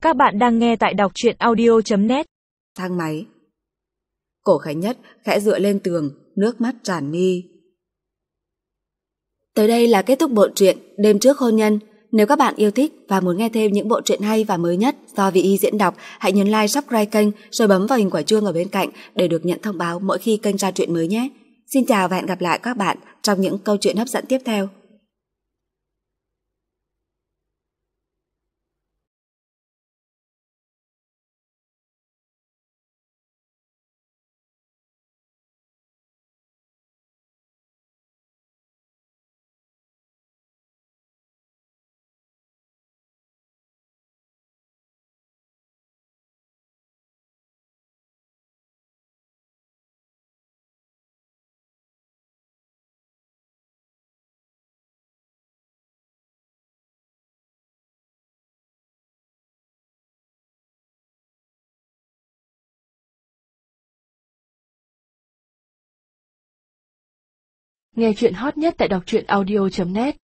Các bạn đang nghe tại đọc truyện audio.net. Thang máy. Cổ Khánh Nhất khẽ dựa lên tường, nước mắt tràn mi. Tới đây là kết thúc bộ truyện Đêm Trước Hôn Nhân. Nếu các bạn yêu thích và muốn nghe thêm những bộ truyện hay và mới nhất do Vị Y diễn đọc, hãy nhấn like, subscribe kênh rồi bấm vào hình quả chuông ở bên cạnh để được nhận thông báo mỗi khi kênh ra truyện mới nhé. Xin chào và hẹn gặp lại các bạn trong những câu chuyện hấp dẫn tiếp theo. Nghe truyện hot nhất tại đọc truyện audio.net.